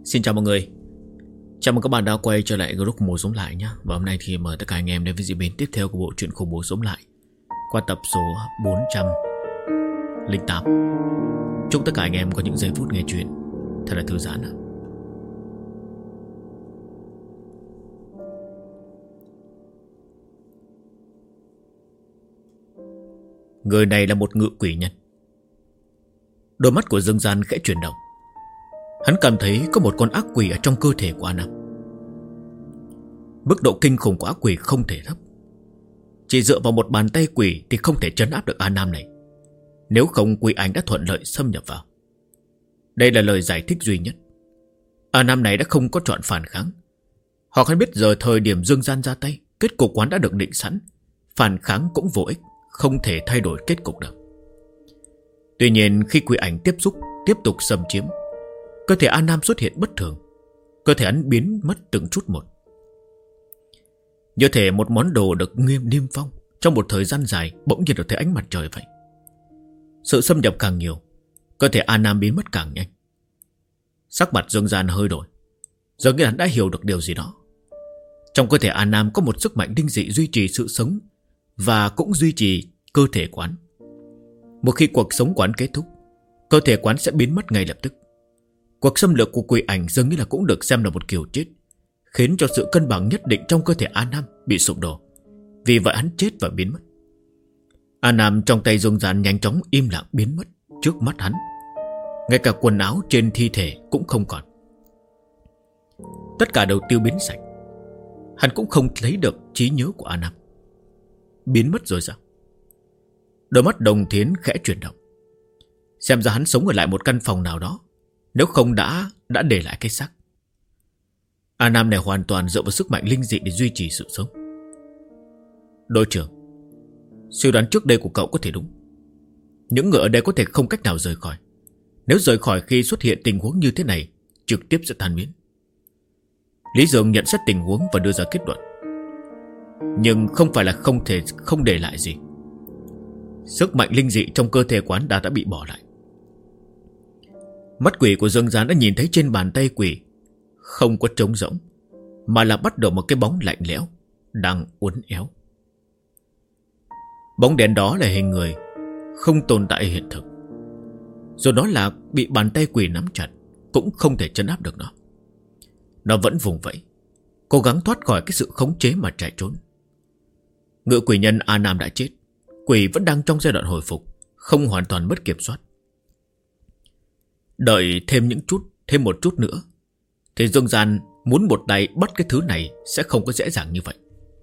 Xin chào mọi người. Chào mừng các bạn đã quay trở lại group Khủng Bố Sống Lại nhé. Và hôm nay thì mời tất cả anh em đến với diễn biến tiếp theo của bộ truyện Khủng Bố Sống Lại qua tập số 408. Chúc tất cả anh em có những giây phút nghe chuyện thật là thư giãn. Người này là một ngự quỷ nhân. Đôi mắt của Dương Gian khẽ chuyển động. Hắn cảm thấy có một con ác quỷ ở trong cơ thể của A Nam. Mức độ kinh khủng của ác quỷ không thể thấp. Chỉ dựa vào một bàn tay quỷ thì không thể trấn áp được A Nam này. Nếu không, quỷ ảnh đã thuận lợi xâm nhập vào. Đây là lời giải thích duy nhất. A Nam này đã không có chọn phản kháng, hoặc hắn biết giờ thời điểm Dương Gian ra tay, kết cục quán đã được định sẵn. Phản kháng cũng vô ích, không thể thay đổi kết cục được. Tuy nhiên khi quỷ ảnh tiếp xúc, tiếp tục xâm chiếm, cơ thể A Nam xuất hiện bất thường. Cơ thể hắn biến mất từng chút một, như thể một món đồ được niêm phong trong một thời gian dài bỗng nhiên được thấy ánh mặt trời vậy. Sự xâm nhập càng nhiều, cơ thể A Nam biến mất càng nhanh. Sắc mặt Dương Gian hơi đổi, dường như hắn đã hiểu được điều gì đó. Trong cơ thể A Nam có một sức mạnh linh dị duy trì sự sống và cũng duy trì cơ thể quán. Một khi cuộc sống quán kết thúc, cơ thể quán sẽ biến mất ngay lập tức. Cuộc xâm lược của quỷ ảnh dường như là cũng được xem là một kiểu chết, khiến cho sự cân bằng nhất định trong cơ thể A Nam bị sụp đổ. Vì vậy hắn chết và biến mất. A Nam trong tay Dương Gian nhanh chóng im lặng biến mất trước mắt hắn. Ngay cả quần áo trên thi thể cũng không còn. Tất cả đều tiêu biến sạch. Hắn cũng không lấy được trí nhớ của A Nam. Biến mất rồi sao? Đôi mắt Đồng Thiến khẽ chuyển động. Xem ra hắn sống ở lại một căn phòng nào đó, nếu không đã để lại cái xác. A Nam này hoàn toàn dựa vào sức mạnh linh dị để duy trì sự sống. Đội trưởng, suy đoán trước đây của cậu có thể đúng. Những người ở đây có thể không cách nào rời khỏi. Nếu rời khỏi khi xuất hiện tình huống như thế này, trực tiếp sẽ tan biến. Lý Dương nhận xét tình huống và đưa ra kết luận. Nhưng không phải là không để lại gì. Sức mạnh linh dị trong cơ thể quán đã bị bỏ lại. Mắt quỷ của Dương Gian đã nhìn thấy trên bàn tay quỷ không có trống rỗng, mà là bắt đầu một cái bóng lạnh lẽo đang uốn éo. Bóng đèn đó là hình người, không tồn tại hiện thực. Rồi nó là bị bàn tay quỷ nắm chặt, cũng không thể trấn áp được nó. Nó vẫn vùng vẫy, cố gắng thoát khỏi cái sự khống chế mà chạy trốn. Ngự quỷ nhân A Nam đã chết, quỷ vẫn đang trong giai đoạn hồi phục, không hoàn toàn mất kiểm soát. Đợi thêm một chút nữa, thì Dương Gian muốn một tay bắt cái thứ này sẽ không có dễ dàng như vậy.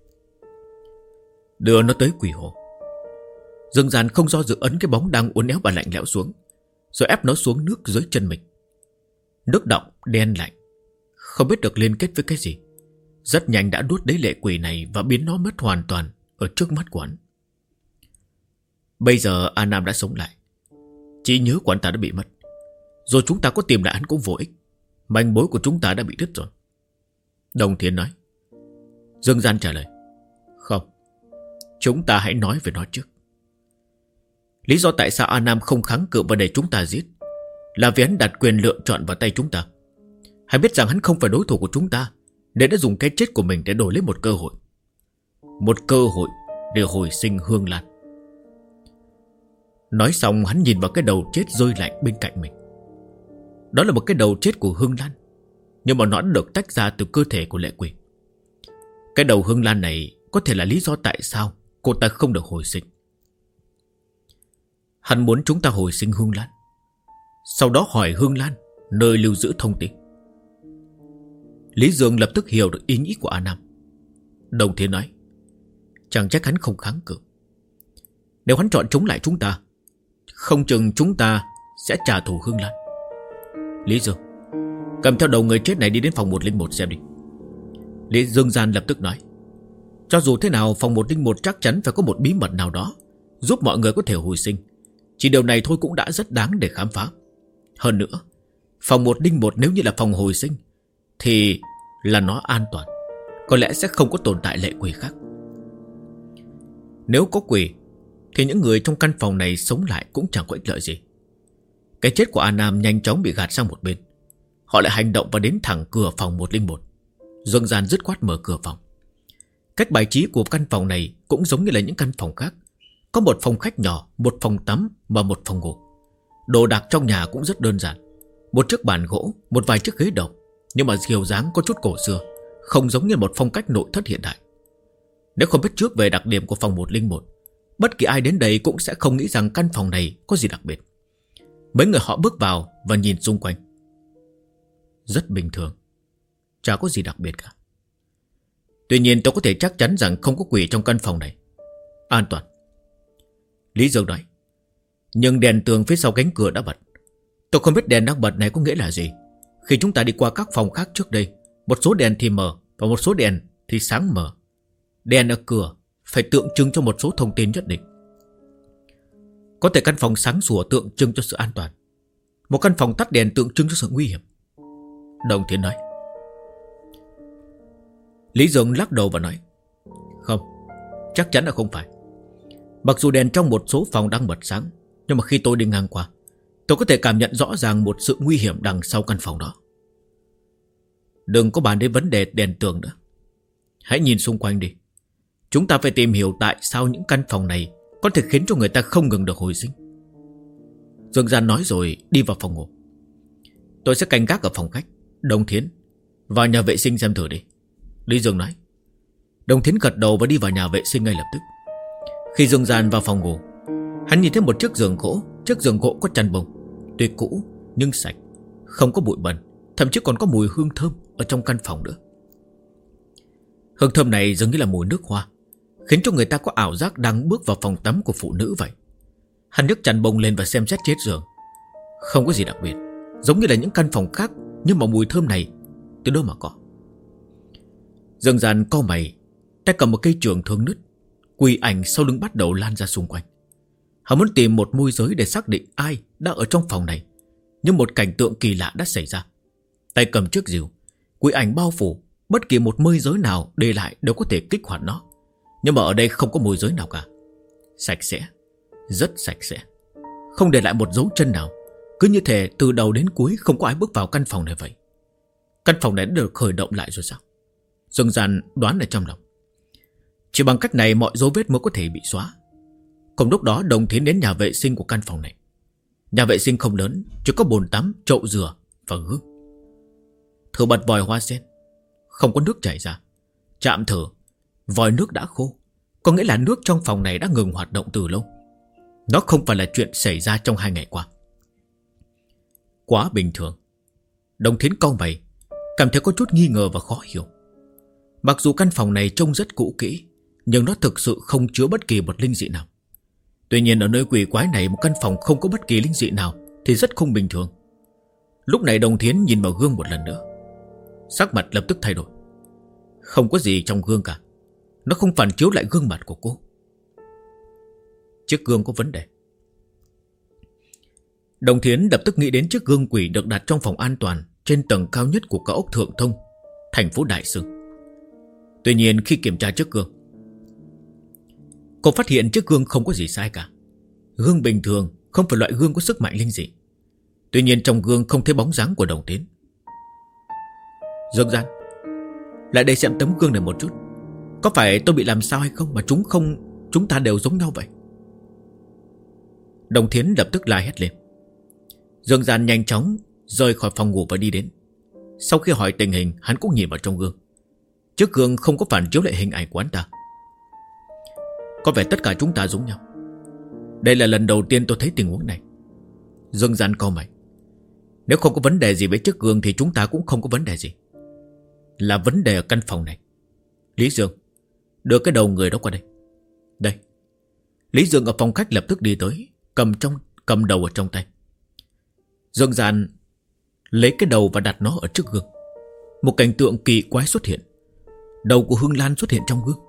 Đưa nó tới quỷ hồ. Dương Gian không do dự ấn cái bóng đang uốn éo và lạnh lẽo xuống, rồi ép nó xuống nước dưới chân mình. Nước đọng đen lạnh, không biết được liên kết với cái gì, rất nhanh đã đuốt lấy lệ quỷ này và biến nó mất hoàn toàn ở trước mắt của hắn. Bây giờ A Nam đã sống lại, trí nhớ của anh ta đã bị mất. Rồi chúng ta có tìm lại hắn cũng vô ích. Manh mối của chúng ta đã bị đứt rồi. Đồng Thiến nói. Dương Gian trả lời. Không, chúng ta hãy nói về nó trước. Lý do tại sao A Nam không kháng cự và để chúng ta giết là vì hắn đặt quyền lựa chọn vào tay chúng ta. Hắn biết rằng hắn không phải đối thủ của chúng ta, nên đã dùng cái chết của mình để đổi lấy một cơ hội. Một cơ hội để hồi sinh Hương Lan. Nói xong hắn nhìn vào cái đầu chết rơi lạnh bên cạnh mình. Đó là một cái đầu chết của Hương Lan, nhưng mà nó đã được tách ra từ cơ thể của lệ quỷ. Cái đầu Hương Lan này có thể là lý do tại sao cô ta không được hồi sinh. Hắn muốn chúng ta hồi sinh Hương Lan, sau đó hỏi Hương Lan nơi lưu giữ thông tin. Lý Dương lập tức hiểu được ý nghĩ của A Nam. Đồng Thiên nói. Chẳng trách hắn không kháng cự. Nếu hắn chọn chống lại chúng ta, không chừng chúng ta sẽ trả thù Hương Lan. Lý Dương, cầm theo đầu người chết này đi đến phòng 101 xem đi. Lý Dương Gian lập tức nói. Cho dù thế nào, phòng 101 chắc chắn phải có một bí mật nào đó giúp mọi người có thể hồi sinh. Chỉ điều này thôi cũng đã rất đáng để khám phá. Hơn nữa, phòng 101 nếu như là phòng hồi sinh thì là nó an toàn, có lẽ sẽ không có tồn tại lệ quỷ khác. Nếu có quỷ thì những người trong căn phòng này sống lại cũng chẳng có ích lợi gì. Cái chết của A Nam nhanh chóng bị gạt sang một bên. Họ lại hành động và đến thẳng cửa phòng 101. Dương Gian dứt khoát mở cửa phòng. Cách bài trí của căn phòng này cũng giống như là những căn phòng khác. Có một phòng khách nhỏ, một phòng tắm và một phòng ngủ. Đồ đạc trong nhà cũng rất đơn giản. Một chiếc bàn gỗ, một vài chiếc ghế đầu, nhưng mà kiểu dáng có chút cổ xưa, không giống như một phong cách nội thất hiện đại. Nếu không biết trước về đặc điểm của phòng 101, bất kỳ ai đến đây cũng sẽ không nghĩ rằng căn phòng này có gì đặc biệt. Mấy người họ bước vào và nhìn xung quanh. Rất bình thường, chả có gì đặc biệt cả. Tuy nhiên tôi có thể chắc chắn rằng không có quỷ trong căn phòng này. An toàn. Lý Dương nói. Nhưng đèn tường phía sau cánh cửa đã bật. Tôi không biết đèn đang bật này có nghĩa là gì. Khi chúng ta đi qua các phòng khác trước đây, một số đèn thì mờ và một số đèn thì sáng mờ. Đèn ở cửa phải tượng trưng cho một số thông tin nhất định. Có thể căn phòng sáng sủa tượng trưng cho sự an toàn, một căn phòng tắt đèn tượng trưng cho sự nguy hiểm. Đồng Thiến nói. Lý Dương lắc đầu và nói. Không, chắc chắn là không phải. Mặc dù đèn trong một số phòng đang bật sáng, nhưng mà khi tôi đi ngang qua, tôi có thể cảm nhận rõ ràng một sự nguy hiểm đằng sau căn phòng đó. Đừng có bàn đến vấn đề đèn tường nữa. Hãy nhìn xung quanh đi. Chúng ta phải tìm hiểu tại sao những căn phòng này có thể khiến cho người ta không ngừng được hồi sinh. Dương Gian nói rồi đi vào phòng ngủ. Tôi sẽ canh gác ở phòng khách. Đồng Thiến, vào nhà vệ sinh xem thử đi. Lý Dương nói. Đồng Thiến gật đầu và đi vào nhà vệ sinh ngay lập tức. Khi Dương Gian vào phòng ngủ, hắn nhìn thấy một chiếc giường gỗ. Chiếc giường gỗ có chăn bông, tuy cũ nhưng sạch, không có bụi bẩn, thậm chí còn có mùi hương thơm ở trong căn phòng nữa. Hương thơm này dường như là mùi nước hoa, khiến cho người ta có ảo giác đang bước vào phòng tắm của phụ nữ vậy. Hắn nhấc chăn bông lên và xem xét chiếc giường. Không có gì đặc biệt, giống như là những căn phòng khác, nhưng mà mùi thơm này từ đâu mà có. Dương Gian cau mày, tay cầm một cây trường thương nứt. Quỷ ảnh sau lưng bắt đầu lan ra xung quanh. Hắn muốn tìm một môi giới để xác định ai đang ở trong phòng này. Nhưng một cảnh tượng kỳ lạ đã xảy ra. Tay cầm chiếc rìu, quỷ ảnh bao phủ. Bất kỳ một môi giới nào để lại đều có thể kích hoạt nó. Nhưng mà ở đây không có môi giới nào cả. Sạch sẽ, rất sạch sẽ, không để lại một dấu chân nào. Cứ như thể từ đầu đến cuối không có ai bước vào căn phòng này vậy. Căn phòng này đã được khởi động lại rồi sao? Dương Gian đoán ở trong lòng. Chỉ bằng cách này mọi dấu vết mới có thể bị xóa. Cùng lúc đó Đồng Thiến đến nhà vệ sinh của căn phòng này. Nhà vệ sinh không lớn, chỉ có bồn tắm, chậu rửa và gương. Thử bật vòi hoa sen, không có nước chảy ra. Chạm thử, vòi nước đã khô, có nghĩa là nước trong phòng này đã ngừng hoạt động từ lâu. Nó không phải là chuyện xảy ra trong 2 ngày qua. Quá bình thường. Đồng Thiến cau mày, cảm thấy có chút nghi ngờ và khó hiểu. Mặc dù căn phòng này trông rất cũ kỹ, nhưng nó thực sự không chứa bất kỳ một linh dị nào. Tuy nhiên ở nơi quỷ quái này, một căn phòng không có bất kỳ linh dị nào thì rất không bình thường. Lúc này Đồng Thiến nhìn vào gương một lần nữa, sắc mặt lập tức thay đổi. Không có gì trong gương cả, nó không phản chiếu lại gương mặt của cô. Chiếc gương có vấn đề. Đồng Thiến lập tức nghĩ đến chiếc gương quỷ được đặt trong phòng an toàn trên tầng cao nhất của cao ốc Thượng Thông, thành phố Đại Sương. Tuy nhiên khi kiểm tra chiếc gương, cô phát hiện chiếc gương không có gì sai cả. Gương bình thường, không phải loại gương có sức mạnh linh dị. Tuy nhiên trong gương không thấy bóng dáng của Đồng Thiến. Dương Gian, lại đây xem tấm gương này một chút. Có phải tôi bị làm sao hay không mà chúng ta đều giống nhau vậy? Đồng Thiến lập tức la hét lên. Dương Gian nhanh chóng rời khỏi phòng ngủ và đi đến. Sau khi hỏi tình hình, hắn cũng nhìn vào trong gương. Chiếc gương không có phản chiếu lại hình ảnh của hắn ta. Có vẻ tất cả chúng ta giống nhau. Đây là lần đầu tiên tôi thấy tình huống này. Dương Gian cau mày. Nếu không có vấn đề gì với chiếc gương thì chúng ta cũng không có vấn đề gì. Là vấn đề ở căn phòng này. Lý Dương, đưa cái đầu người đó qua đây. Đây. Lý Dương ở phòng khách lập tức đi tới, cầm đầu ở trong tay. Dương Gian lấy cái đầu và đặt nó ở trước gương. Một cảnh tượng kỳ quái xuất hiện. Đầu của Hương Lan xuất hiện trong gương.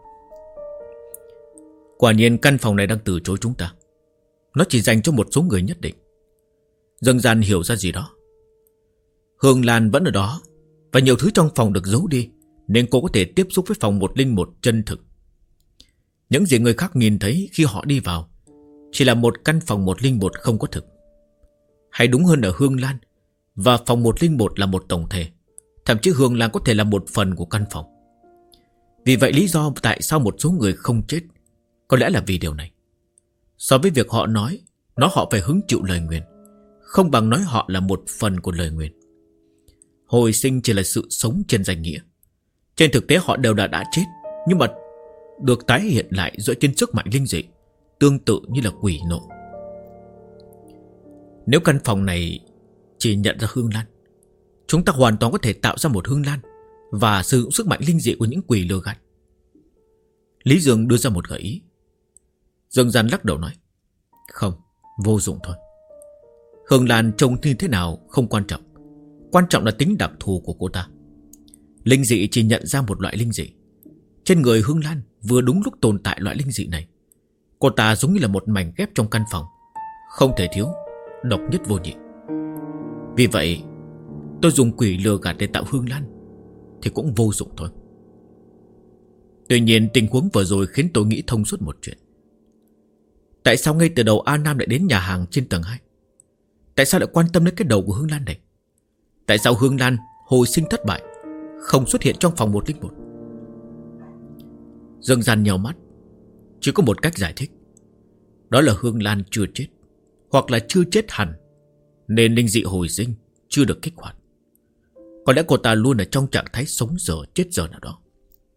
Quả nhiên căn phòng này đang từ chối chúng ta. Nó chỉ dành cho một số người nhất định. Dương Gian hiểu ra gì đó. Hương Lan vẫn ở đó, và nhiều thứ trong phòng được giấu đi, nên cô có thể tiếp xúc với phòng 101 chân thực. Những gì người khác nhìn thấy khi họ đi vào chỉ là một căn phòng 101 không có thực. Hay đúng hơn là Hương Lan Và phòng 101 là một tổng thể. Thậm chí Hương Lan có thể là một phần của căn phòng. Vì vậy lý do tại sao một số người không chết có lẽ là vì điều này. So với việc họ nói họ phải hứng chịu lời nguyền, không bằng nói họ là một phần của lời nguyền. Hồi sinh chỉ là sự sống trên danh nghĩa. Trên thực tế họ đều đã chết, nhưng mà được tái hiện lại dựa trên sức mạnh linh dị, tương tự như là quỷ nộ. Nếu căn phòng này chỉ nhận ra Hương Lan, chúng ta hoàn toàn có thể tạo ra một Hương Lan và sử dụng sức mạnh linh dị của những quỷ lừa gạt. Lý Dương đưa ra một gợi ý. Dương Gian lắc đầu nói, không, vô dụng thôi. Hương Lan trông như thế nào không quan trọng, quan trọng là tính đặc thù của cô ta. Linh dị chỉ nhận ra một loại linh dị. Trên người Hương Lan vừa đúng lúc tồn tại loại linh dị này. Cô ta giống như là một mảnh ghép trong căn phòng, không thể thiếu, độc nhất vô nhị. Vì vậy tôi dùng quỷ lừa gạt để tạo Hương Lan thì cũng vô dụng thôi. Tuy nhiên tình huống vừa rồi khiến tôi nghĩ thông suốt một chuyện. Tại sao ngay từ đầu A Nam lại đến nhà hàng trên tầng 2? Tại sao lại quan tâm đến cái đầu của Hương Lan này? Tại sao Hương Lan hồi sinh thất bại, không xuất hiện trong phòng 101? Dương Gian nhèo mắt. Chỉ có một cách giải thích. Đó là Hương Lan chưa chết, hoặc là chưa chết hẳn, nên linh dị hồi sinh chưa được kích hoạt. Có lẽ cô ta luôn ở trong trạng thái sống giờ chết giờ nào đó.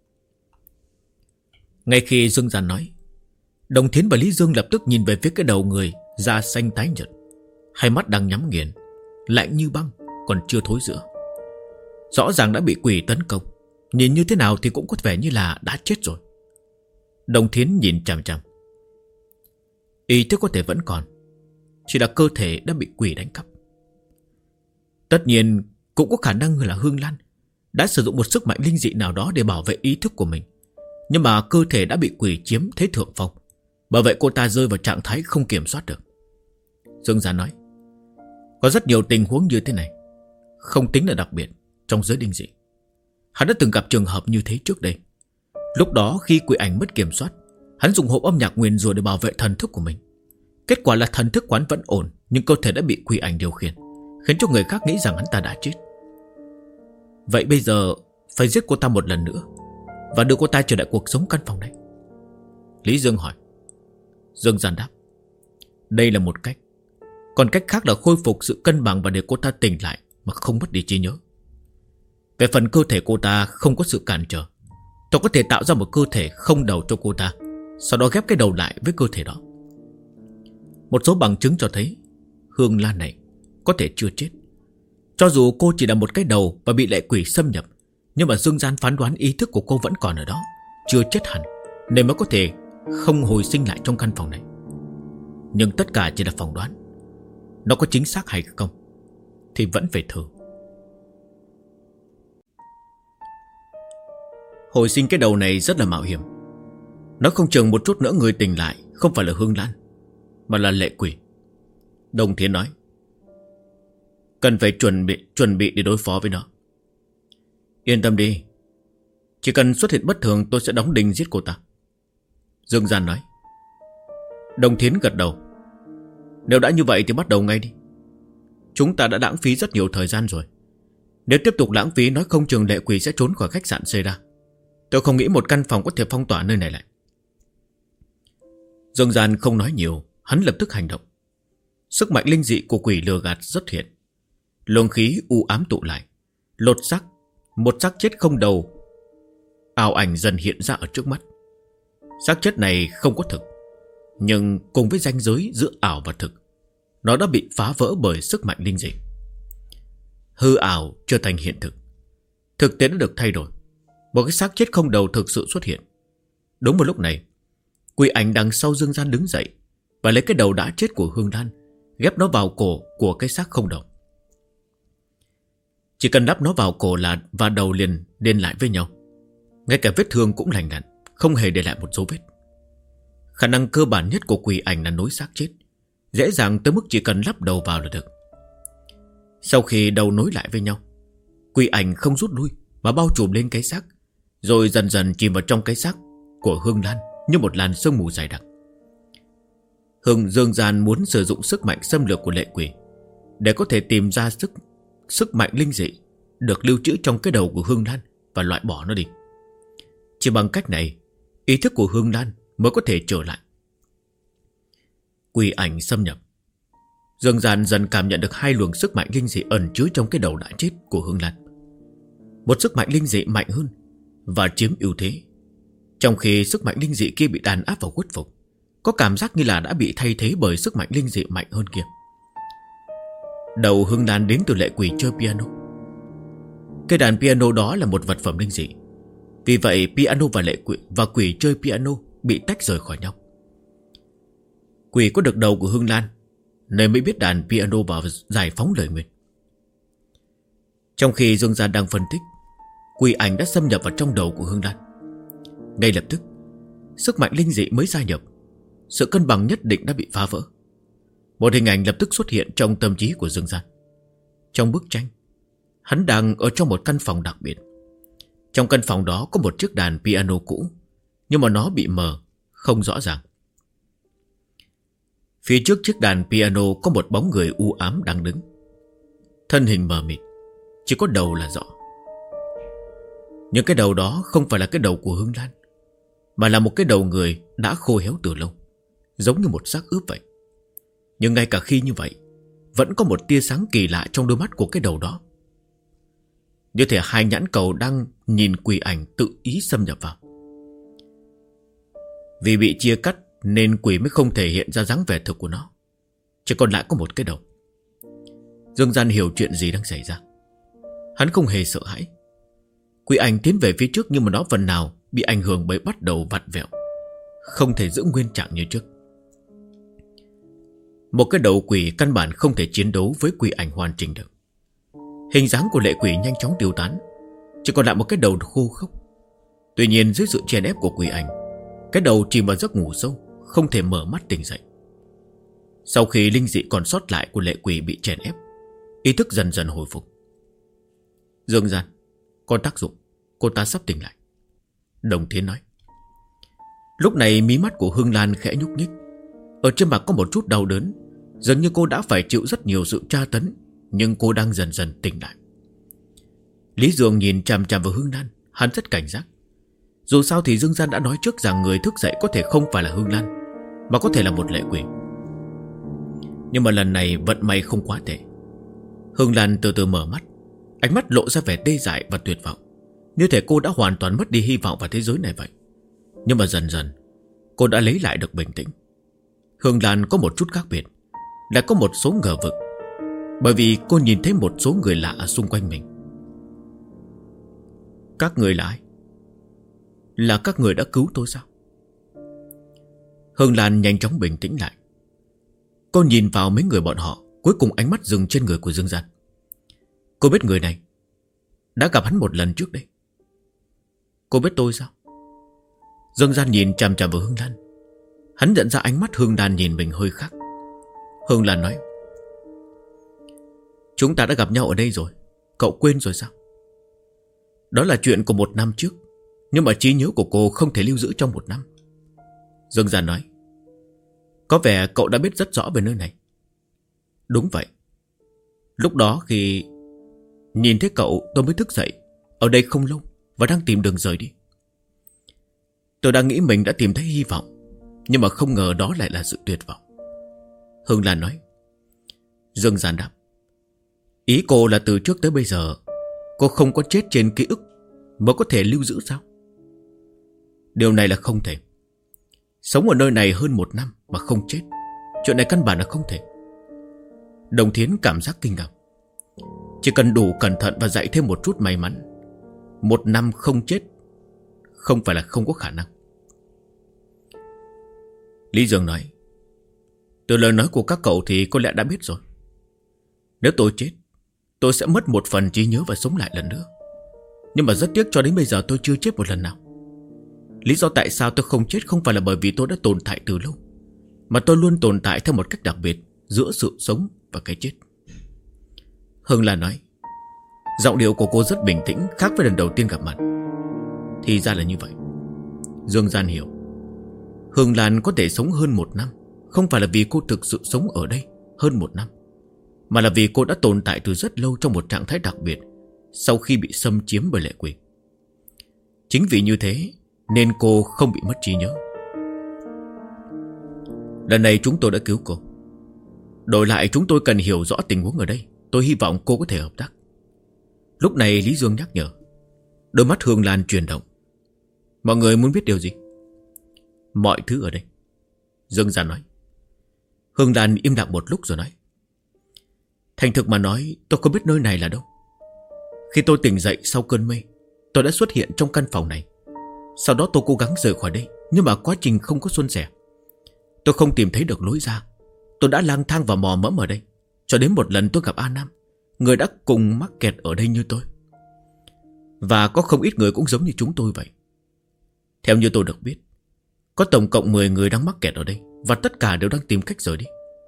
Ngay khi Dương Gian nói, Đồng Thiến và Lý Dương lập tức nhìn về phía cái đầu người da xanh tái nhợt, hai mắt đang nhắm nghiền, lạnh như băng, còn chưa thối rữa. Rõ ràng đã bị quỷ tấn công, nhìn như thế nào thì cũng có vẻ như là đã chết rồi. Đồng Thiến nhìn chằm chằm. Ý thức có thể vẫn còn, chỉ là cơ thể đã bị quỷ đánh cắp. Tất nhiên cũng có khả năng là Hương Lan đã sử dụng một sức mạnh linh dị nào đó để bảo vệ ý thức của mình, nhưng mà cơ thể đã bị quỷ chiếm thế thượng phong, bởi vậy cô ta rơi vào trạng thái không kiểm soát được. Dương Gia nói, có rất nhiều tình huống như thế này, không tính là đặc biệt trong giới linh dị. Hắn đã từng gặp trường hợp như thế trước đây. Lúc đó khi quỷ ảnh mất kiểm soát, hắn dùng hộp âm nhạc nguyền rủa để bảo vệ thần thức của mình. Kết quả là thần thức quán vẫn ổn, nhưng cơ thể đã bị quỷ ảnh điều khiển, khiến cho người khác nghĩ rằng hắn ta đã chết. Vậy bây giờ phải giết cô ta một lần nữa và đưa cô ta trở lại cuộc sống căn phòng này. Lý Dương hỏi. Dương Gian đáp, đây là một cách. Còn cách khác là khôi phục sự cân bằng và để cô ta tỉnh lại mà không mất đi trí nhớ. Về phần cơ thể cô ta không có sự cản trở, tôi có thể tạo ra một cơ thể không đầu cho cô ta, sau đó ghép cái đầu lại với cơ thể đó. Một số bằng chứng cho thấy Hương Lan này có thể chưa chết. Cho dù cô chỉ là một cái đầu và bị lệ quỷ xâm nhập, nhưng mà Dương Gian phán đoán ý thức của cô vẫn còn ở đó, chưa chết hẳn, nên mới có thể không hồi sinh lại trong căn phòng này. Nhưng tất cả chỉ là phỏng đoán. Nó có chính xác hay không thì vẫn phải thử. Hồi sinh cái đầu này rất là mạo hiểm. Nó không chừng một chút nữa người tỉnh lại không phải là Hương Lan, mà là lệ quỷ. Đồng Thiến nói, cần phải chuẩn bị để đối phó với nó. Yên tâm đi, chỉ cần xuất hiện bất thường tôi sẽ đóng đinh giết cô ta. Dương Gian nói. Đồng Thiến gật đầu. Nếu đã như vậy thì bắt đầu ngay đi. Chúng ta đã lãng phí rất nhiều thời gian rồi. Nếu tiếp tục lãng phí, nói không chừng lệ quỷ sẽ trốn khỏi khách sạn xây ra. Tôi không nghĩ một căn phòng có thể phong tỏa nơi này lại. Dương Gian không nói nhiều, hắn lập tức hành động. Sức mạnh linh dị của quỷ lừa gạt xuất hiện. Luồng khí u ám tụ lại, lột xác, một xác chết không đầu ảo ảnh dần hiện ra ở trước mắt. Xác chết này không có thực, nhưng cùng với ranh giới giữa ảo và thực, nó đã bị phá vỡ bởi sức mạnh linh dị. Hư ảo trở thành hiện thực. Thực tế đã được thay đổi. Một cái xác chết không đầu thực sự xuất hiện. Đúng vào lúc này, quỷ ảnh đằng sau Dương Gian đứng dậy và lấy cái đầu đã chết của Hương Lan, ghép nó vào cổ của cái xác không đầu. Chỉ cần đắp nó vào cổ là và đầu liền liên lại với nhau. Ngay cả vết thương cũng lành lặn, không hề để lại một dấu vết. Khả năng cơ bản nhất của quỷ ảnh là nối xác chết, dễ dàng tới mức chỉ cần lắp đầu vào là được. Sau khi đầu nối lại với nhau, quỷ ảnh không rút lui mà bao trùm lên cái xác, rồi dần dần chìm vào trong cái xác của Hương Lan như một làn sương mù dày đặc. Dương Gian muốn sử dụng sức mạnh xâm lược của lệ quỷ để có thể tìm ra sức mạnh linh dị được lưu trữ trong cái đầu của Hương Lan và loại bỏ nó đi. Chỉ bằng cách này, ý thức của Hương Lan mới có thể trở lại. Quỷ ảnh xâm nhập. Dương Gian dần cảm nhận được hai luồng sức mạnh linh dị ẩn chứa trong cái đầu đã chết của Hương Lan. Một sức mạnh linh dị mạnh hơn và chiếm ưu thế, trong khi sức mạnh linh dị kia bị đàn áp và khuất phục, có cảm giác như là đã bị thay thế bởi sức mạnh linh dị mạnh hơn kia. Đầu Hương Lan đến từ lệ quỷ chơi piano. Cái đàn piano đó là một vật phẩm linh dị. Vì vậy piano và lệ quỷ và quỷ chơi piano bị tách rời khỏi nhau. Quỷ có được đầu của Hương Lan nên mới biết đàn piano và giải phóng lời nguyền. Trong khi Dương Gian đang phân tích, quỷ ảnh đã xâm nhập vào trong đầu của Hương Lan. Ngay lập tức, sức mạnh linh dị mới gia nhập. Sự cân bằng nhất định đã bị phá vỡ. Một hình ảnh lập tức xuất hiện trong tâm trí của Dương Gian. Trong bức tranh, hắn đang ở trong một căn phòng đặc biệt. Trong căn phòng đó có một chiếc đàn piano cũ, nhưng mà nó bị mờ, không rõ ràng. Phía trước chiếc đàn piano có một bóng người u ám đang đứng. Thân hình mờ mịt, chỉ có đầu là rõ. Nhưng cái đầu đó không phải là cái đầu của Hương Lan, mà là một cái đầu người đã khô héo từ lâu, giống như một xác ướp vậy. Nhưng ngay cả khi như vậy, vẫn có một tia sáng kỳ lạ trong đôi mắt của cái đầu đó. Như thể hai nhãn cầu đang nhìn quỷ ảnh tự ý xâm nhập vào. Vì bị chia cắt nên quỷ mới không thể hiện ra dáng vẻ thực của nó, chỉ còn lại có một cái đầu. Dương Gian hiểu chuyện gì đang xảy ra. Hắn không hề sợ hãi. Quỷ ảnh tiến về phía trước, nhưng mà nó phần nào bị ảnh hưởng bởi bắt đầu vặn vẹo, không thể giữ nguyên trạng như trước. Một cái đầu quỷ căn bản không thể chiến đấu với quỷ ảnh hoàn chỉnh được. Hình dáng của lệ quỷ nhanh chóng tiêu tán, chỉ còn lại một cái đầu khô khốc. Tuy nhiên dưới sự chèn ép của quỷ ảnh, cái đầu chìm vào giấc ngủ sâu, không thể mở mắt tỉnh dậy. Sau khi linh dị còn sót lại của lệ quỷ bị chèn ép, ý thức dần dần hồi phục. Dương Gian, có tác dụng, cô ta sắp tỉnh lại, Đồng Thiến nói. Lúc này mí mắt của Hương Lan khẽ nhúc nhích. Ở trên mặt có một chút đau đớn, dường như cô đã phải chịu rất nhiều sự tra tấn, nhưng cô đang dần dần tỉnh lại. Lý Dương nhìn chằm chằm vào Hương Lan, hắn rất cảnh giác. Dù sao thì Dương Gian đã nói trước rằng người thức dậy có thể không phải là Hương Lan, mà có thể là một lệ quỷ. Nhưng mà lần này vận may không quá tệ. Hương Lan từ từ mở mắt, ánh mắt lộ ra vẻ tê dại và tuyệt vọng, như thể cô đã hoàn toàn mất đi hy vọng vào thế giới này vậy. Nhưng mà dần dần cô đã lấy lại được bình tĩnh. Hương Lan có một chút khác biệt, là có một số ngờ vực, bởi vì cô nhìn thấy một số người lạ ở xung quanh mình. Các người là ai? Là các người đã cứu tôi sao? Hương Lan nhanh chóng bình tĩnh lại. Cô nhìn vào mấy người bọn họ, cuối cùng ánh mắt dừng trên người của Dương Gian. Cô biết người này, đã gặp hắn một lần trước đây. Cô biết tôi sao? Dương Gian nhìn chằm chằm vào Hương Lan. Hắn nhận ra ánh mắt Hương Lan nhìn mình hơi khác. Hương Lan nói: Chúng ta đã gặp nhau ở đây rồi, cậu quên rồi sao? Đó là chuyện của 1 năm trước, nhưng mà trí nhớ của cô không thể lưu giữ trong 1 năm. Dương Gian nói: Có vẻ cậu đã biết rất rõ về nơi này. Đúng vậy. Lúc đó khi nhìn thấy cậu, tôi mới thức dậy ở đây không lâu và đang tìm đường rời đi. Tôi đang nghĩ mình đã tìm thấy hy vọng, nhưng mà không ngờ đó lại là sự tuyệt vọng. Hương Lan nói. Dương Gian đáp: Ý cô là từ trước tới bây giờ cô không có chết trên ký ức mới có thể lưu giữ sao? Điều này là không thể. Sống ở nơi này hơn 1 năm mà không chết, chuyện này căn bản là không thể. Đồng Thiến cảm giác kinh ngạc. Chỉ cần đủ cẩn thận và dạy thêm một chút may mắn, 1 năm không chết không phải là không có khả năng. Lý Dương nói: Từ lời nói của các cậu thì có lẽ đã biết rồi. Nếu tôi chết, tôi sẽ mất một phần trí nhớ và sống lại lần nữa. Nhưng mà rất tiếc cho đến bây giờ tôi chưa chết một lần nào. Lý do tại sao tôi không chết không phải là bởi vì tôi đã tồn tại từ lâu, mà tôi luôn tồn tại theo một cách đặc biệt giữa sự sống và cái chết. Hương Lan nói. Giọng điệu của cô rất bình tĩnh, khác với lần đầu tiên gặp mặt. Thì ra là như vậy. Dương Gian hiểu. Hương Lan có thể sống hơn 1 năm không phải là vì cô thực sự sống ở đây hơn 1 năm, mà là vì cô đã tồn tại từ rất lâu trong một trạng thái đặc biệt sau khi bị xâm chiếm bởi lệ quỷ. Chính vì như thế nên cô không bị mất trí nhớ. Lần này chúng tôi đã cứu cô. Đổi lại chúng tôi cần hiểu rõ tình huống ở đây. Tôi hy vọng cô có thể hợp tác. Lúc này Lý Dương nhắc nhở. Đôi mắt Hương Lan chuyển động. Mọi người muốn biết điều gì? Mọi thứ ở đây, Dương Gian nói. Hương Lan im lặng một lúc rồi nói. Thành thực mà nói, tôi không biết nơi này là đâu. Khi tôi tỉnh dậy sau cơn mê, tôi đã xuất hiện trong căn phòng này. Sau đó tôi cố gắng rời khỏi đây, nhưng mà quá trình không có suôn sẻ. Tôi không tìm thấy được lối ra. Tôi đã lang thang và mò mẫm ở đây, cho đến một lần tôi gặp A Nam, người đã cùng mắc kẹt ở đây như tôi. Và có không ít người cũng giống như chúng tôi vậy. Theo như tôi được biết, có tổng cộng 10 người đang mắc kẹt ở đây, và tất cả đều đang tìm cách rời đi.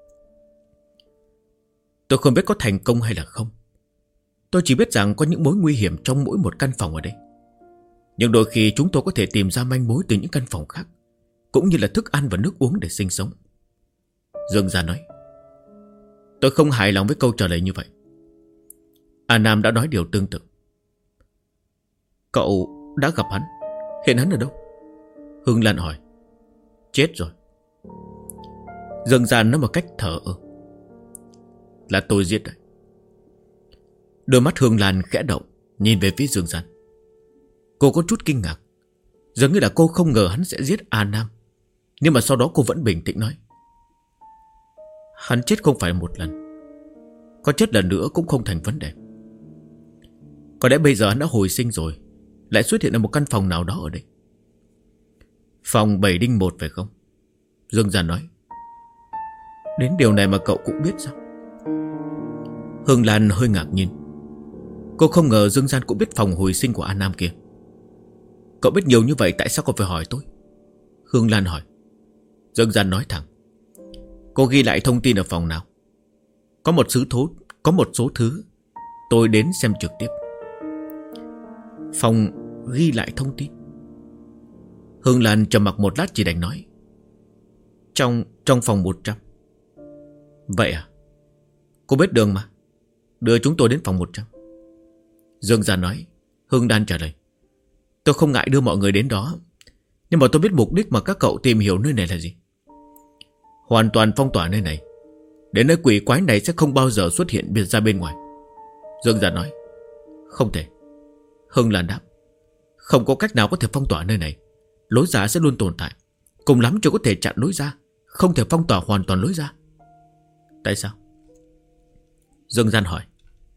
Tôi không biết có thành công hay là không. Tôi chỉ biết rằng có những mối nguy hiểm trong mỗi một căn phòng ở đây. Nhưng đôi khi chúng tôi có thể tìm ra manh mối từ những căn phòng khác, cũng như là thức ăn và nước uống để sinh sống. Dương Gia nói. Tôi không hài lòng với câu trả lời như vậy. A Nam đã nói điều tương tự. Cậu đã gặp hắn? Hiện hắn ở đâu? Hương Lan hỏi. Chết rồi. Dương Gia nói một cách thở ơ. Là tôi giết đấy. Đôi mắt Hương Lan khẽ động, nhìn về phía Dương Gian. Cô có chút kinh ngạc. Dường như là cô không ngờ hắn sẽ giết A Nam. Nhưng mà sau đó cô vẫn bình tĩnh nói. Hắn chết không phải một lần. Có chết lần nữa cũng không thành vấn đề. Có lẽ bây giờ hắn đã hồi sinh rồi, lại xuất hiện ở một căn phòng nào đó ở đây. Phòng 701 phải không? Dương Gian nói. Đến điều này mà cậu cũng biết sao? Hương Lan hơi ngạc nhiên. Cô không ngờ Dương Gian cũng biết phòng hồi sinh của A Nam kia. Cậu biết nhiều như vậy tại sao cậu phải hỏi tôi? Hương Lan hỏi. Dương Gian nói thẳng. Cô ghi lại thông tin ở phòng nào? Có một số thứ tôi đến xem trực tiếp. Phòng ghi lại thông tin? Hương Lan trầm mặc một lát chỉ đành nói. Trong phòng 100. Vậy à? Cô biết đường mà. Đưa chúng tôi đến phòng 100. Dương Gian nói. Hương Lan trả lời. Tôi không ngại đưa mọi người đến đó, nhưng mà tôi biết mục đích mà các cậu tìm hiểu nơi này là gì. Hoàn toàn phong tỏa nơi này. Đến nơi quỷ quái này sẽ không bao giờ xuất hiện biệt ra bên ngoài. Dương Gian nói. Không thể. Hương Lan đáp. Không có cách nào có thể phong tỏa nơi này. Lối ra sẽ luôn tồn tại. Cùng lắm chỉ có thể chặn lối ra, không thể phong tỏa hoàn toàn lối ra. Tại sao? Dương Gian hỏi.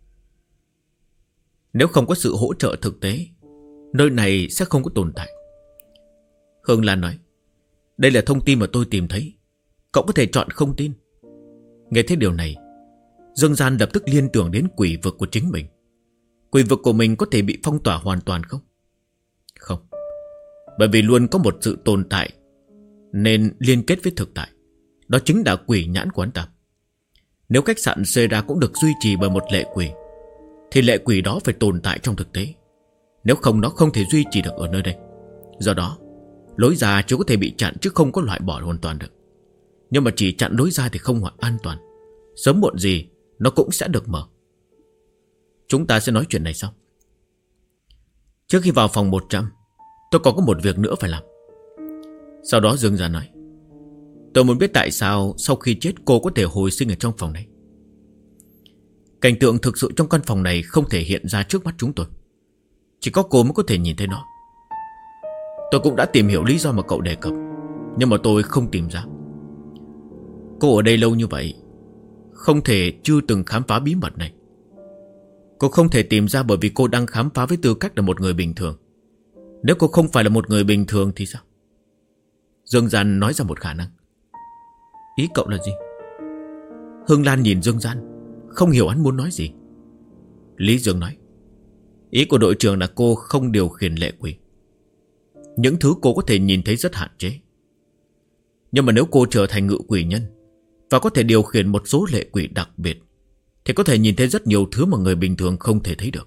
Nếu không có sự hỗ trợ thực tế, nơi này sẽ không có tồn tại. Hương Lan nói. Đây là thông tin mà tôi tìm thấy. Cậu có thể chọn không tin. Nghe thấy điều này, Dương Gian lập tức liên tưởng đến quỷ vực của chính mình. Quỷ vực của mình có thể bị phong tỏa hoàn toàn không? Không. Bởi vì luôn có một sự tồn tại nên liên kết với thực tại. Đó chính là quỷ nhãn của hắn ta. Nếu khách sạn Sera cũng được duy trì bởi một lệ quỷ, thì lệ quỷ đó phải tồn tại trong thực tế. Nếu không nó không thể duy trì được ở nơi đây. Do đó lối ra chỉ có thể bị chặn chứ không có loại bỏ hoàn toàn được. Nhưng mà chỉ chặn lối ra thì không hoàn an toàn. Sớm muộn gì nó cũng sẽ được mở. Chúng ta sẽ nói chuyện này sau. Trước khi vào phòng 100, tôi còn có một việc nữa phải làm. Sau đó Dương Gia nói. Tôi muốn biết tại sao sau khi chết cô có thể hồi sinh ở trong phòng này. Cảnh tượng thực sự trong căn phòng này không thể hiện ra trước mắt chúng tôi. Chỉ có cô mới có thể nhìn thấy nó. Tôi cũng đã tìm hiểu lý do mà cậu đề cập, nhưng mà tôi không tìm ra. Cô ở đây lâu như vậy, không thể chưa từng khám phá bí mật này. Cô không thể tìm ra bởi vì cô đang khám phá với tư cách là một người bình thường. Nếu cô không phải là một người bình thường thì sao? Dương Gian nói ra một khả năng. Ý cậu là gì? Hương Lan nhìn Dương Gian, không hiểu hắn muốn nói gì. Lý Dương nói. Ý của đội trưởng là cô không điều khiển lệ quỷ. Những thứ cô có thể nhìn thấy rất hạn chế. Nhưng mà nếu cô trở thành ngự quỷ nhân và có thể điều khiển một số lệ quỷ đặc biệt, thì có thể nhìn thấy rất nhiều thứ mà người bình thường không thể thấy được.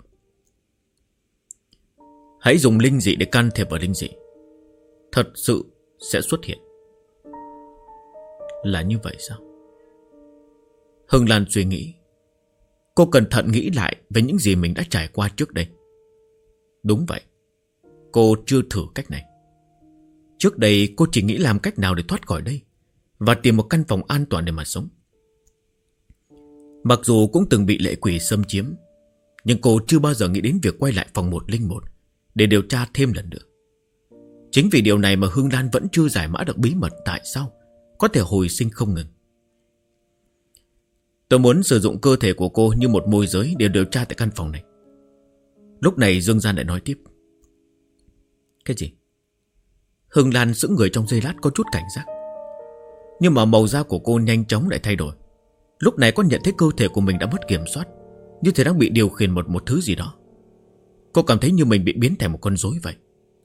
Hãy dùng linh dị để can thiệp vào linh dị, thật sự sẽ xuất hiện. Là như vậy sao? Hưng Lan suy nghĩ, Cô cẩn thận nghĩ lại về những gì mình đã trải qua trước đây. Đúng vậy, cô chưa thử cách này. Trước đây cô chỉ nghĩ làm cách nào để thoát khỏi đây và tìm một căn phòng an toàn để mà sống. Mặc dù cũng từng bị lệ quỷ xâm chiếm, nhưng cô chưa bao giờ nghĩ đến việc quay lại phòng 101 để điều tra thêm lần nữa. Chính vì điều này mà Hương Lan vẫn chưa giải mã được bí mật tại sao có thể hồi sinh không ngừng. Tôi muốn sử dụng cơ thể của cô như một môi giới để điều tra tại căn phòng này. Lúc này Dương Gian lại nói tiếp. Cái gì? Hương Lan sững người trong giây lát có chút cảnh giác. Nhưng mà màu da của cô nhanh chóng lại thay đổi. Lúc này cô nhận thấy cơ thể của mình đã mất kiểm soát, như thể đang bị điều khiển một thứ gì đó. Cô cảm thấy như mình bị biến thành một con rối vậy.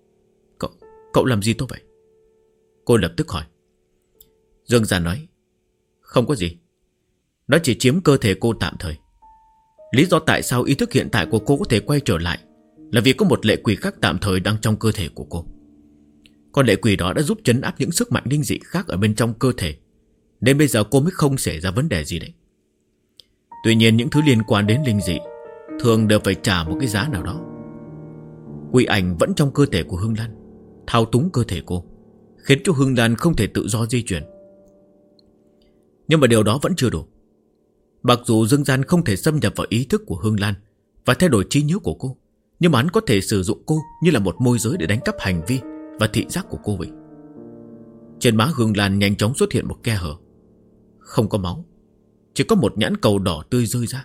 Cậu làm gì tôi vậy? Cô lập tức hỏi. Dương Gian nói. Không có gì. Nó chỉ chiếm cơ thể cô tạm thời. Lý do tại sao ý thức hiện tại của cô có thể quay trở lại là vì có một lệ quỷ khác tạm thời đang trong cơ thể của cô. Con lệ quỷ đó đã giúp trấn áp những sức mạnh linh dị khác ở bên trong cơ thể, nên bây giờ cô mới không xảy ra vấn đề gì đấy. Tuy nhiên những thứ liên quan đến linh dị thường đều phải trả một cái giá nào đó. Quỷ ảnh vẫn trong cơ thể của Hương Lan, thao túng cơ thể cô, khiến cho Hương Lan không thể tự do di chuyển. Nhưng mà điều đó vẫn chưa đủ. Mặc dù Dương Gian không thể xâm nhập vào ý thức của Hương Lan và thay đổi trí nhớ của cô, nhưng mà hắn có thể sử dụng cô như là một môi giới để đánh cắp hành vi và thị giác của cô vậy. Trên má Hương Lan nhanh chóng xuất hiện một khe hở. Không có máu, chỉ có một nhãn cầu đỏ tươi rơi ra.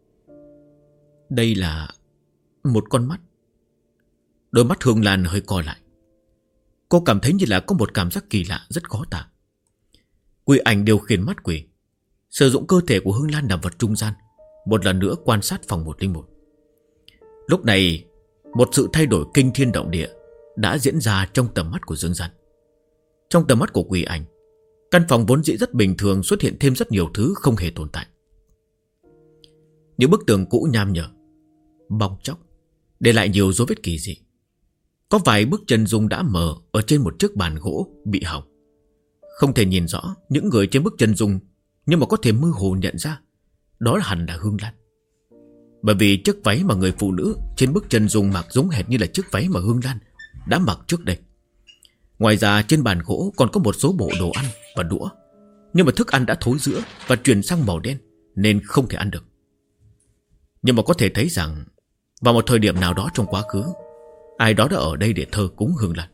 Đây là một con mắt. Đôi mắt Hương Lan hơi co lại. Cô cảm thấy như là có một cảm giác kỳ lạ rất khó tả. Quỷ ảnh điều khiển mắt quỷ, sử dụng cơ thể của Hương Lan làm vật trung gian, một lần nữa quan sát phòng 101. Lúc này, một sự thay đổi kinh thiên động địa đã diễn ra trong tầm mắt của Dương Gian. Trong tầm mắt của quỷ ảnh, căn phòng vốn dĩ rất bình thường xuất hiện thêm rất nhiều thứ không hề tồn tại. Những bức tường cũ nham nhở, bong tróc, để lại nhiều dấu vết kỳ dị. Có vài bức chân dung đã mờ ở trên một chiếc bàn gỗ bị hỏng. Không thể nhìn rõ những người trên bức chân dung, nhưng mà có thể mơ hồ nhận ra đó là hẳn là Hương Lan. Bởi vì chiếc váy mà người phụ nữ trên bức chân dung mặc giống hệt như là chiếc váy mà Hương Lan đã mặc trước đây. Ngoài ra trên bàn gỗ còn có một số bộ đồ ăn và đũa, nhưng mà thức ăn đã thối rữa và chuyển sang màu đen nên không thể ăn được. Nhưng mà có thể thấy rằng vào một thời điểm nào đó trong quá khứ, ai đó đã ở đây để thờ cúng Hương Lan.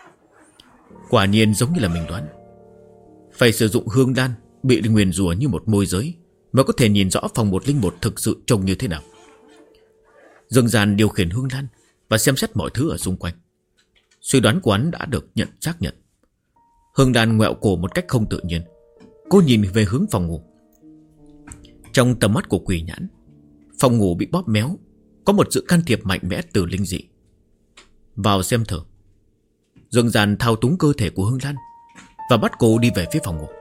Quả nhiên giống như là mình đoán, phải sử dụng Hương Lan bị nguyền rủa như một môi giới mới có thể nhìn rõ phòng 101 thực sự trông như thế nào. Dương Gian điều khiển Hương Lan và xem xét mọi thứ ở xung quanh. Suy đoán của hắn đã được xác nhận. Hương Lan ngoẹo cổ một cách không tự nhiên. Cô nhìn về hướng phòng ngủ. Trong tầm mắt của quỷ nhãn, phòng ngủ bị bóp méo, có một sự can thiệp mạnh mẽ từ linh dị. Vào xem thử. Dương Gian thao túng cơ thể của Hương Lan và bắt cô đi về phía phòng ngủ.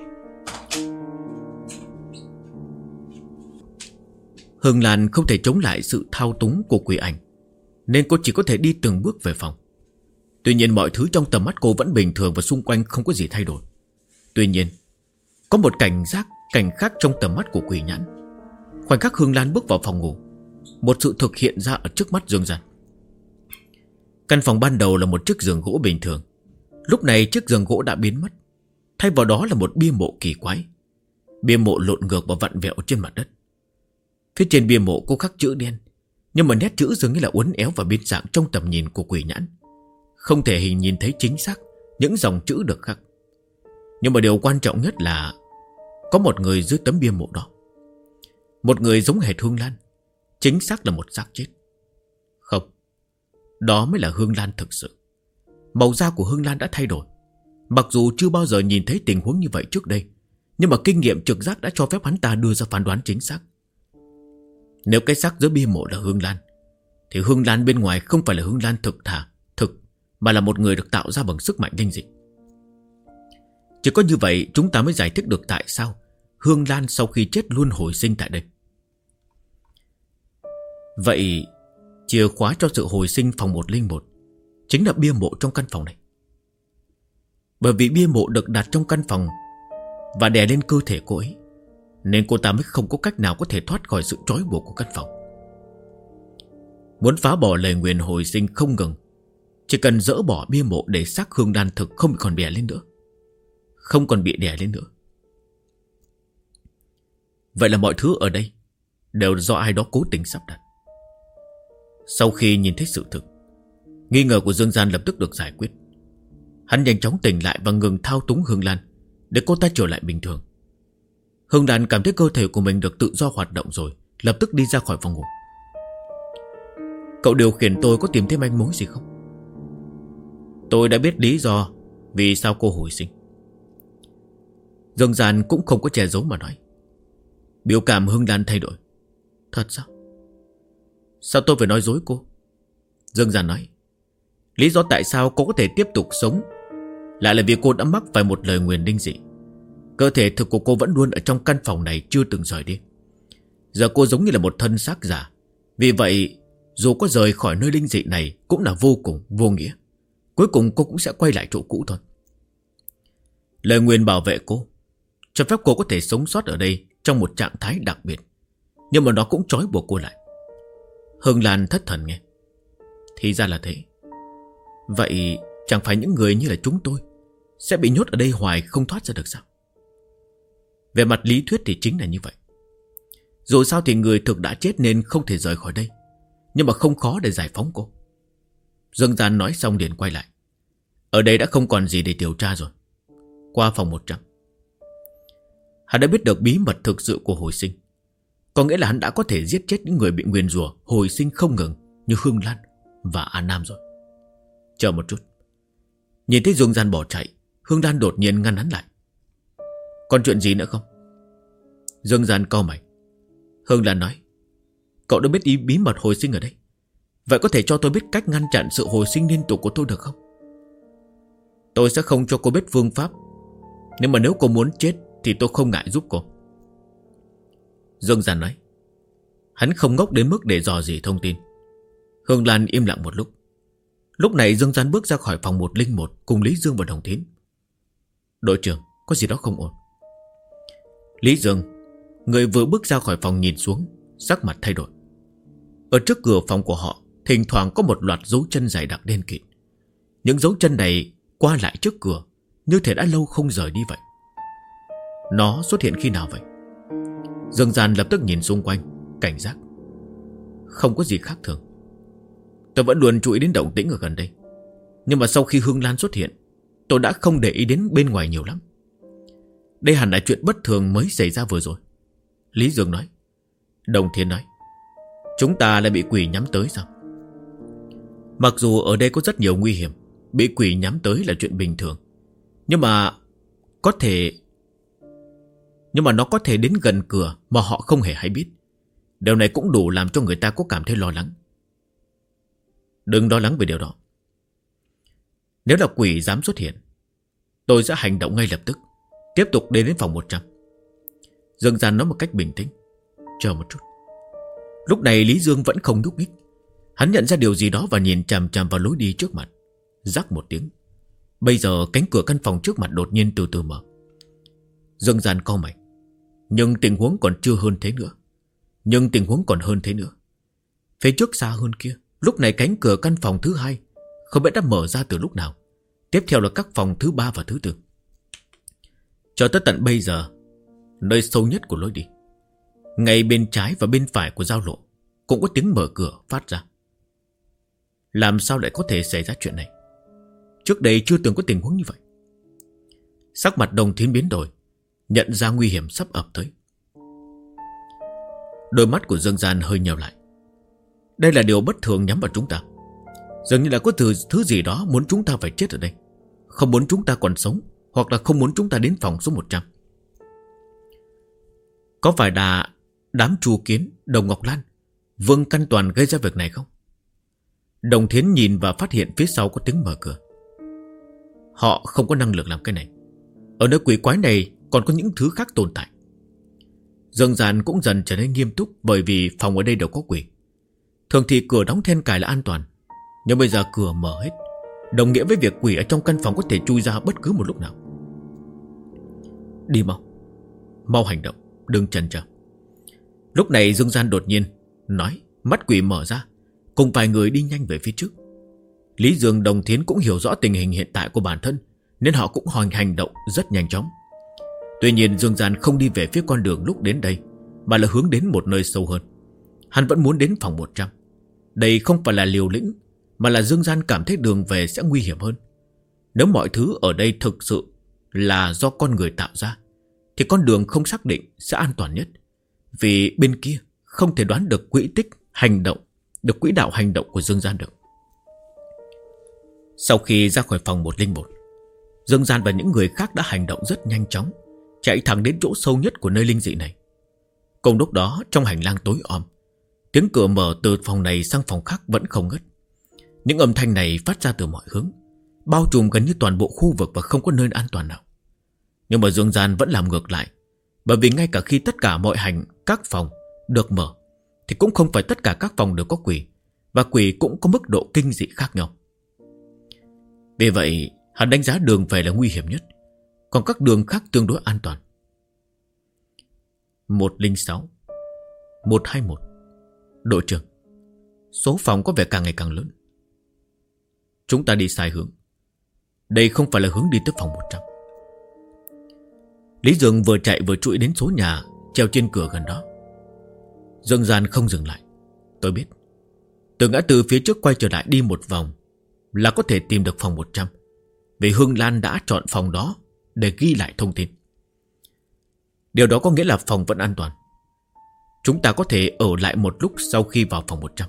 Hương Lan không thể chống lại sự thao túng của quỷ ảnh, nên cô chỉ có thể đi từng bước về phòng. Tuy nhiên mọi thứ trong tầm mắt cô vẫn bình thường và xung quanh không có gì thay đổi. Tuy nhiên, có một cảnh khác trong tầm mắt của quỷ nhãn. Khoảnh khắc Hương Lan bước vào phòng ngủ, một sự thực hiện ra ở trước mắt Dương Gian. Căn phòng ban đầu là một chiếc giường gỗ bình thường. Lúc này chiếc giường gỗ đã biến mất, thay vào đó là một bia mộ kỳ quái. Bia mộ lộn ngược và vặn vẹo trên mặt đất. Phía trên bia mộ có khắc chữ đen, nhưng mà nét chữ dường như là uốn éo và biến dạng trong tầm nhìn của quỷ nhãn. Không thể nhìn thấy chính xác những dòng chữ được khắc. Nhưng mà điều quan trọng nhất là có một người dưới tấm bia mộ đó. Một người giống hệt Hương Lan, chính xác là một xác chết. Không, đó mới là Hương Lan thực sự. Màu da của Hương Lan đã thay đổi. Mặc dù chưa bao giờ nhìn thấy tình huống như vậy trước đây, nhưng mà kinh nghiệm trực giác đã cho phép hắn ta đưa ra phán đoán chính xác. Nếu cái xác dưới bia mộ là Hương Lan, thì Hương Lan bên ngoài không phải là Hương Lan thực, mà là một người được tạo ra bằng sức mạnh linh dị. Chỉ có như vậy chúng ta mới giải thích được tại sao Hương Lan sau khi chết luôn hồi sinh tại đây. Vậy chìa khóa cho sự hồi sinh phòng 101 chính là bia mộ trong căn phòng này. Bởi vì bia mộ được đặt trong căn phòng và đè lên cơ thể cô ấy, nên cô ta mới không có cách nào có thể thoát khỏi sự trói buộc của căn phòng. Muốn phá bỏ lời nguyền hồi sinh không ngừng, chỉ cần dỡ bỏ bia mộ để xác Hương Lan thực không còn đè lên nữa, không còn bị đè lên nữa. Vậy là mọi thứ ở đây đều do ai đó cố tình sắp đặt. Sau khi nhìn thấy sự thực, nghi ngờ của Dương Gian lập tức được giải quyết. Hắn nhanh chóng tỉnh lại và ngừng thao túng Hương Lan để cô ta trở lại bình thường. Hương Lan cảm thấy cơ thể của mình được tự do hoạt động rồi, lập tức đi ra khỏi phòng ngủ. Cậu điều khiển tôi có tìm thấy manh mối gì không? Tôi đã biết lý do vì sao cô hồi sinh. Dương Gian cũng không có che giấu mà nói. Biểu cảm Hương Lan thay đổi. Thật sao? Sao tôi phải nói dối cô? Dương Gian nói. Lý do tại sao cô có thể tiếp tục sống lại là vì cô đã mắc phải một lời nguyền linh dị. Cơ thể thực của cô vẫn luôn ở trong căn phòng này, chưa từng rời đi. Giờ cô giống như là một thân xác giả. Vì vậy dù có rời khỏi nơi linh dị này cũng là vô cùng vô nghĩa. Cuối cùng cô cũng sẽ quay lại chỗ cũ thôi. Lời nguyền bảo vệ cô, cho phép cô có thể sống sót ở đây trong một trạng thái đặc biệt, nhưng mà nó cũng trói buộc cô lại. Hương Lan thất thần nghe. Thì ra là thế. Vậy chẳng phải những người như là chúng tôi sẽ bị nhốt ở đây hoài không thoát ra được sao? Về mặt lý thuyết thì chính là như vậy. Dù sao thì người thực đã chết nên không thể rời khỏi đây, nhưng mà không khó để giải phóng cô. Dương Gian nói xong liền quay lại. Ở đây đã không còn gì để điều tra rồi. Qua phòng 100. Hắn đã biết được bí mật thực sự của hồi sinh. Có nghĩa là hắn đã có thể giết chết những người bị nguyền rủa hồi sinh không ngừng như Hương Lan và An Nam rồi. Chờ một chút. Nhìn thấy Dương Gian bỏ chạy, Hương Lan đột nhiên ngăn hắn lại. Còn chuyện gì nữa không? Dương Gian cau mày. Hương Lan nói. Cậu đã biết bí mật hồi sinh ở đây. Vậy có thể cho tôi biết cách ngăn chặn sự hồi sinh liên tục của tôi được không? Tôi sẽ không cho cô biết phương pháp. Nhưng mà nếu cô muốn chết thì tôi không ngại giúp cô. Dương Gian nói. Hắn không ngốc đến mức để dò dỉ thông tin. Hương Lan im lặng một lúc. Lúc này Dương Gian bước ra khỏi phòng 101 cùng Lý Dương và Đồng Thiến. Đội trưởng, có gì đó không ổn. Lý Dương, người vừa bước ra khỏi phòng nhìn xuống, sắc mặt thay đổi. Ở trước cửa phòng của họ thỉnh thoảng có một loạt dấu chân dày đặc đen kịt. Những dấu chân này qua lại trước cửa như thể đã lâu không rời đi vậy. Nó xuất hiện khi nào vậy? Dương Gian lập tức nhìn xung quanh, cảnh giác. Không có gì khác thường. Tôi vẫn luôn chú ý đến động tĩnh ở gần đây. Nhưng mà sau khi Hương Lan xuất hiện, tôi đã không để ý đến bên ngoài nhiều lắm. Đây hẳn là chuyện bất thường mới xảy ra vừa rồi. Lý Dương nói. Đồng Thiên nói. Chúng ta lại bị quỷ nhắm tới sao? Mặc dù ở đây có rất nhiều nguy hiểm, bị quỷ nhắm tới là chuyện bình thường, nhưng mà nó có thể đến gần cửa mà họ không hề hay biết. Điều này cũng đủ làm cho người ta có cảm thấy lo lắng. Đừng lo lắng về điều đó. Nếu là quỷ dám xuất hiện, tôi sẽ hành động ngay lập tức, tiếp tục đến phòng 100. Dương Gian nói một cách bình tĩnh. Chờ một chút. Lúc này Lý Dương vẫn không nhúc nhích. Hắn nhận ra điều gì đó và nhìn chằm chằm vào lối đi trước mặt. Rắc một tiếng. Bây giờ cánh cửa căn phòng trước mặt đột nhiên từ từ mở. Dương Gian cau mày. Nhưng tình huống còn hơn thế nữa. Phía trước xa hơn kia, lúc này cánh cửa căn phòng thứ 2 không biết đã mở ra từ lúc nào. Tiếp theo là các phòng thứ 3 và thứ 4. Cho tới tận bây giờ, nơi sâu nhất của lối đi, ngay bên trái và bên phải của giao lộ cũng có tiếng mở cửa phát ra. Làm sao lại có thể xảy ra chuyện này? Trước đây chưa từng có tình huống như vậy. Sắc mặt Đồng Thiến biến đổi, nhận ra nguy hiểm sắp ập tới. Đôi mắt của Dương Gian hơi nheo lại. Đây là điều bất thường nhắm vào chúng ta. Dường như là có thứ gì đó muốn chúng ta phải chết ở đây, không muốn chúng ta còn sống, hoặc là không muốn chúng ta đến phòng số 100. Có phải là đám Chu Kiến, Đồng Ngọc Lan, Vương Căn Toàn gây ra việc này không? Đồng Thiến nhìn và phát hiện phía sau có tiếng mở cửa. Họ không có năng lực làm cái này. Ở nơi quỷ quái này còn có những thứ khác tồn tại. Dương Gian cũng dần trở nên nghiêm túc, bởi vì phòng ở đây đều có quỷ. Thường thì cửa đóng then cài là an toàn, nhưng bây giờ cửa mở hết, đồng nghĩa với việc quỷ ở trong căn phòng có thể chui ra bất cứ một lúc nào. Đi mau, mau hành động, đừng chần chờ. Lúc này Dương Gian đột nhiên nói, mắt quỷ mở ra, cùng vài người đi nhanh về phía trước. Lý Dương, Đồng Thiến cũng hiểu rõ tình hình hiện tại của bản thân, nên họ cũng hành động rất nhanh chóng. Tuy nhiên Dương Gian không đi về phía con đường lúc đến đây, mà là hướng đến một nơi sâu hơn. Hắn vẫn muốn đến phòng 100. Đây không phải là liều lĩnh, mà là Dương Gian cảm thấy đường về sẽ nguy hiểm hơn. Nếu mọi thứ ở đây thực sự là do con người tạo ra, thì con đường không xác định sẽ an toàn nhất. Vì bên kia không thể đoán được quỹ đạo hành động của Dương Gian được. Sau khi ra khỏi phòng 101, Dương Gian và những người khác đã hành động rất nhanh chóng, chạy thẳng đến chỗ sâu nhất của nơi linh dị này. Cùng lúc đó, trong hành lang tối om, tiếng cửa mở từ phòng này sang phòng khác vẫn không ngớt. Những âm thanh này phát ra từ mọi hướng, bao trùm gần như toàn bộ khu vực và không có nơi an toàn nào. Nhưng mà Dương Gian vẫn làm ngược lại, bởi vì ngay cả khi tất cả mọi các phòng được mở, thì cũng không phải tất cả các phòng đều có quỷ, và quỷ cũng có mức độ kinh dị khác nhau. Vì vậy, hắn đánh giá đường về là nguy hiểm nhất, còn các đường khác tương đối an toàn. 106, 121. Đội trưởng, số phòng có vẻ càng ngày càng lớn. Chúng ta đi sai hướng. Đây không phải là hướng đi tới phòng 100. Lý Dương vừa chạy vừa trụi đến số nhà treo trên cửa gần đó. Dương Gian không dừng lại. Tôi biết, từ ngã tư phía trước quay trở lại đi một vòng là có thể tìm được phòng 100, vì Hương Lan đã chọn phòng đó để ghi lại thông tin. Điều đó có nghĩa là phòng vẫn an toàn. Chúng ta có thể ở lại một lúc sau khi vào phòng 100.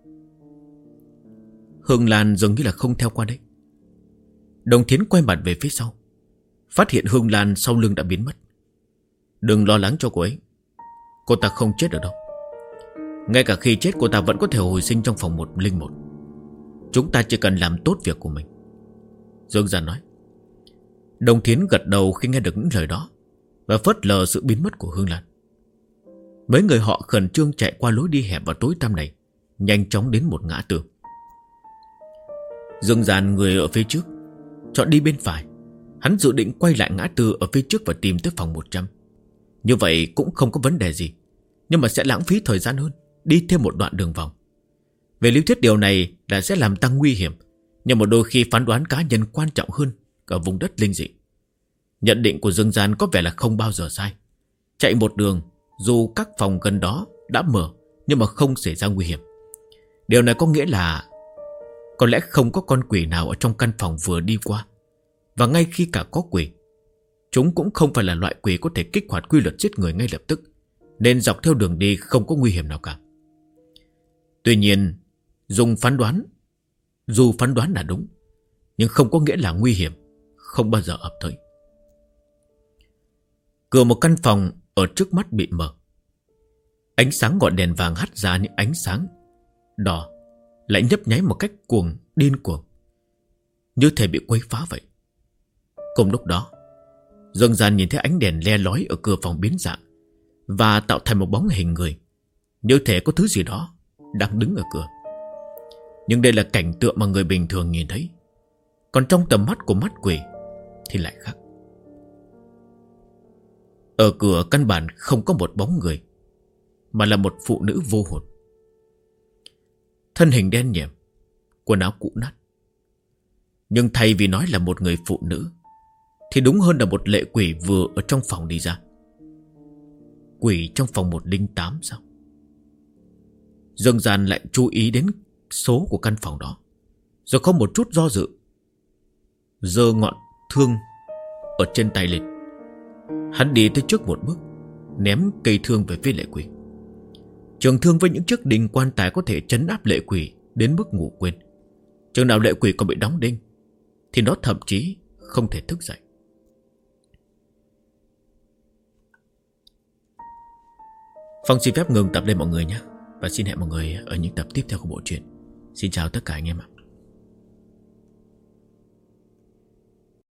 Hương Lan dường như là không theo qua đây. Đồng Thiến quay mặt về phía sau, phát hiện Hương Lan sau lưng đã biến mất. Đừng lo lắng cho cô ấy, cô ta không chết được đâu. Ngay cả khi chết cô ta vẫn có thể hồi sinh trong phòng 101. Chúng ta chỉ cần làm tốt việc của mình, Dương Gian nói. Đồng Thiến gật đầu khi nghe được những lời đó, và phớt lờ sự biến mất của Hương Lan. Mấy người họ khẩn trương chạy qua lối đi hẹp và tối tăm này, nhanh chóng đến một ngã tư. Dương Gian, người ở phía trước, chọn đi bên phải. Hắn dự định quay lại ngã tư ở phía trước và tìm tới phòng 100. Như vậy cũng không có vấn đề gì, nhưng mà sẽ lãng phí thời gian hơn, đi thêm một đoạn đường vòng. Về lý thuyết điều này là sẽ làm tăng nguy hiểm, nhưng mà đôi khi phán đoán cá nhân quan trọng hơn ở vùng đất linh dị. Nhận định của Dương Gian có vẻ là không bao giờ sai. Chạy một đường, dù các phòng gần đó đã mở, nhưng mà không xảy ra nguy hiểm. Điều này có nghĩa là có lẽ không có con quỷ nào ở trong căn phòng vừa đi qua. Và ngay khi cả có quỷ, chúng cũng không phải là loại quỷ có thể kích hoạt quy luật giết người ngay lập tức, nên dọc theo đường đi không có nguy hiểm nào cả. Tuy nhiên, dù phán đoán là đúng, nhưng không có nghĩa là nguy hiểm không bao giờ ập tới. Cửa một căn phòng ở trước mắt bị mở. Ánh sáng ngọn đèn vàng hắt ra những ánh sáng đỏ, lại nhấp nháy một cách điên cuồng, như thể bị quấy phá vậy. Cùng lúc đó, Dương Gian nhìn thấy ánh đèn le lói ở cửa phòng biến dạng và tạo thành một bóng hình người, như thể có thứ gì đó đang đứng ở cửa. Nhưng đây là cảnh tượng mà người bình thường nhìn thấy, còn trong tầm mắt của mắt quỷ thì lại khác. Ở cửa căn bản không có một bóng người, mà là một phụ nữ vô hồn. Thân hình đen nhẹm, quần áo cũ nát. Nhưng thay vì nói là một người phụ nữ, thì đúng hơn là một lệ quỷ vừa ở trong phòng đi ra. Quỷ trong phòng 108 sao? Dương Gian lại chú ý đến số của căn phòng đó, rồi không một chút do dự, giơ ngọn thương ở trên tay lên. Hắn đi tới trước một bước, ném cây thương về phía lệ quỷ. Trường thương với những chiếc đinh quan tài có thể trấn áp lệ quỷ đến mức ngủ quên. Chừng nào lệ quỷ còn bị đóng đinh thì nó thậm chí không thể thức dậy. Phong xin phép ngừng tập đây mọi người nhé, và xin hẹn mọi người ở những tập tiếp theo của bộ truyện. Xin chào tất cả anh em ạ.